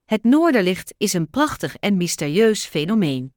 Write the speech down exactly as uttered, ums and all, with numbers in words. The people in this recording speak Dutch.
Het noorderlicht is een prachtig en mysterieus fenomeen.